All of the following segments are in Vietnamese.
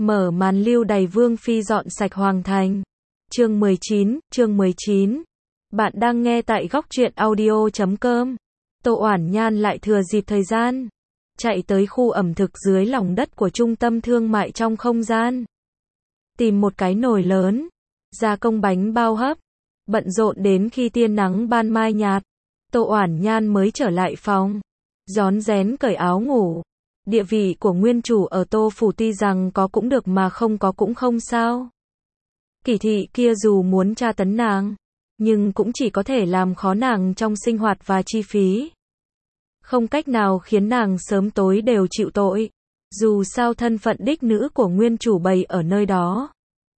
Mở màn lưu đày Vương Phi dọn sạch Hoàng Thành. Chương 19. Bạn đang nghe tại góc truyện audio.com. Tô Oản Nhan lại thừa dịp thời gian, chạy tới khu ẩm thực dưới lòng đất của trung tâm thương mại trong không gian. Tìm một cái nồi lớn, gia công bánh bao hấp, bận rộn đến khi tia nắng ban mai nhạt. Tô Oản Nhan mới trở lại phòng, rón rén cởi áo ngủ. Địa vị của nguyên chủ ở Tô Phủ tuy rằng có cũng được mà không có cũng không sao. Kỳ thị kia dù muốn tra tấn nàng, nhưng cũng chỉ có thể làm khó nàng trong sinh hoạt và chi phí. Không cách nào khiến nàng sớm tối đều chịu tội. Dù sao thân phận đích nữ của nguyên chủ bày ở nơi đó,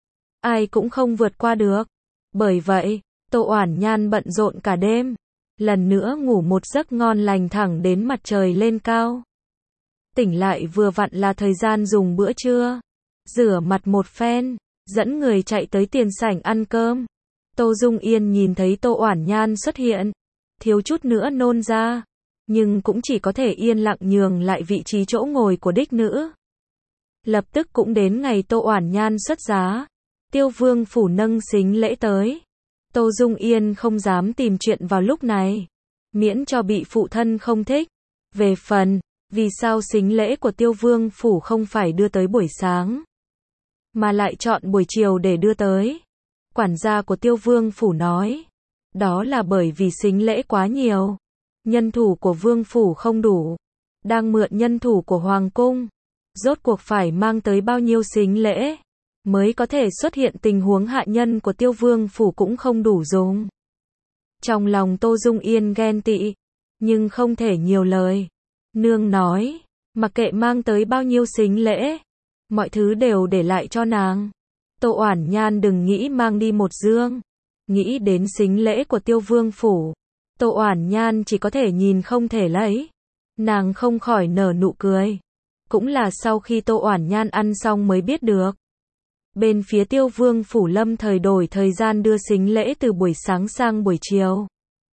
ai cũng không vượt qua được. Bởi vậy, Tô Oản Nhan bận rộn cả đêm, lần nữa ngủ một giấc ngon lành thẳng đến mặt trời lên cao. Tỉnh lại vừa vặn là thời gian dùng bữa trưa. Rửa mặt một phen, dẫn người chạy tới tiền sảnh ăn cơm. Tô Dung Yên nhìn thấy Tô Oản Nhan xuất hiện, thiếu chút nữa nôn ra, nhưng cũng chỉ có thể yên lặng nhường lại vị trí chỗ ngồi của đích nữ. Lập tức cũng đến ngày Tô Oản Nhan xuất giá, Tiêu Vương phủ nâng sính lễ tới. Tô Dung Yên không dám tìm chuyện vào lúc này, miễn cho bị phụ thân không thích. Về phần vì sao sính lễ của Tiêu Vương phủ không phải đưa tới buổi sáng, mà lại chọn buổi chiều để đưa tới, quản gia của Tiêu Vương phủ nói, đó là bởi vì sính lễ quá nhiều, nhân thủ của Vương phủ không đủ, đang mượn nhân thủ của Hoàng cung. Rốt cuộc phải mang tới bao nhiêu sính lễ mới có thể xuất hiện tình huống hạ nhân của Tiêu Vương phủ cũng không đủ dùng. Trong lòng Tô Dung Yên ghen tị, nhưng không thể nhiều lời. Nương nói, mặc kệ mang tới bao nhiêu sính lễ, mọi thứ đều để lại cho nàng. Tô Oản Nhan đừng nghĩ mang đi một dương. Nghĩ đến sính lễ của Tiêu Vương phủ, Tô Oản Nhan chỉ có thể nhìn không thể lấy. Nàng không khỏi nở nụ cười. Cũng là sau khi Tô Oản Nhan ăn xong mới biết được. Bên phía Tiêu Vương phủ lâm thời đổi thời gian đưa sính lễ từ buổi sáng sang buổi chiều.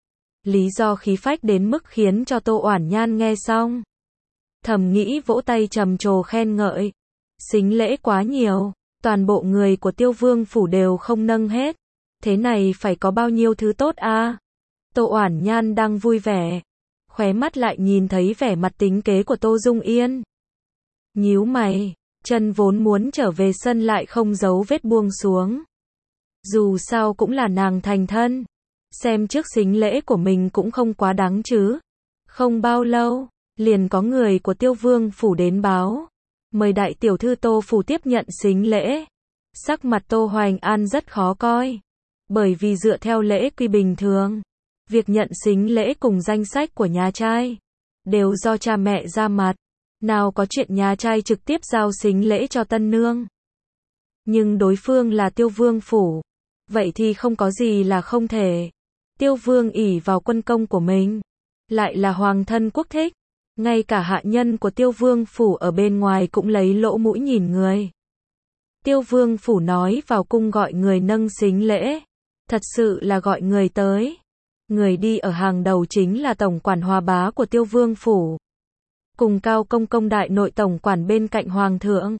Lý do khí phách đến mức khiến cho Tô Oản Nhan nghe xong, thầm nghĩ vỗ tay trầm trồ khen ngợi. Sính lễ quá nhiều, toàn bộ người của Tiêu Vương phủ đều không nâng hết. Thế này phải có bao nhiêu thứ tốt a? Tô Oản Nhan đang vui vẻ, khóe mắt lại nhìn thấy vẻ mặt tính kế của Tô Dung Yên. Nhíu mày, chân vốn muốn trở về sân lại không giấu vết buông xuống. Dù sao cũng là nàng thành thân, xem trước sính lễ của mình cũng không quá đáng chứ. Không bao lâu, liền có người của Tiêu Vương phủ đến báo, mời đại tiểu thư Tô phủ tiếp nhận sính lễ. Sắc mặt Tô Hoành An rất khó coi, bởi vì dựa theo lễ quy bình thường, việc nhận sính lễ cùng danh sách của nhà trai đều do cha mẹ ra mặt, nào có chuyện nhà trai trực tiếp giao sính lễ cho tân nương. Nhưng đối phương là Tiêu Vương phủ, vậy thì không có gì là không thể. Tiêu Vương ỷ vào quân công của mình, lại là hoàng thân quốc thích, ngay cả hạ nhân của Tiêu Vương phủ ở bên ngoài cũng lấy lỗ mũi nhìn người. Tiêu Vương phủ nói vào cung gọi người nâng sính lễ, thật sự là gọi người tới. Người đi ở hàng đầu chính là tổng quản Hòa Bá của Tiêu Vương phủ, cùng Cao Công Công đại nội tổng quản bên cạnh hoàng thượng.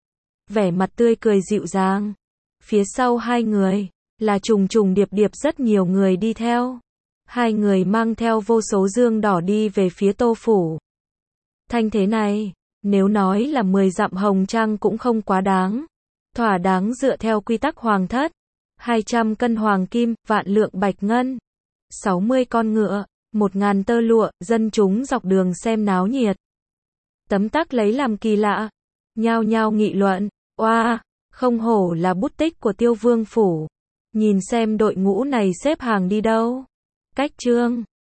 Vẻ mặt tươi cười dịu dàng. Phía sau hai người là trùng trùng điệp điệp rất nhiều người đi theo. Hai người mang theo vô số dương đỏ đi về phía Tô phủ. Thanh thế này, nếu nói là 10 dặm hồng trang cũng không quá đáng. Thỏa đáng dựa theo quy tắc hoàng thất. 200 cân hoàng kim, vạn lượng bạch ngân, 60 con ngựa, 1000 tơ lụa, dân chúng dọc đường xem náo nhiệt. Tấm tắc lấy làm kỳ lạ, nhao nhao nghị luận, oa, không hổ là bút tích của Tiêu Vương phủ. Nhìn xem đội ngũ này xếp hàng đi đâu. Cách trương,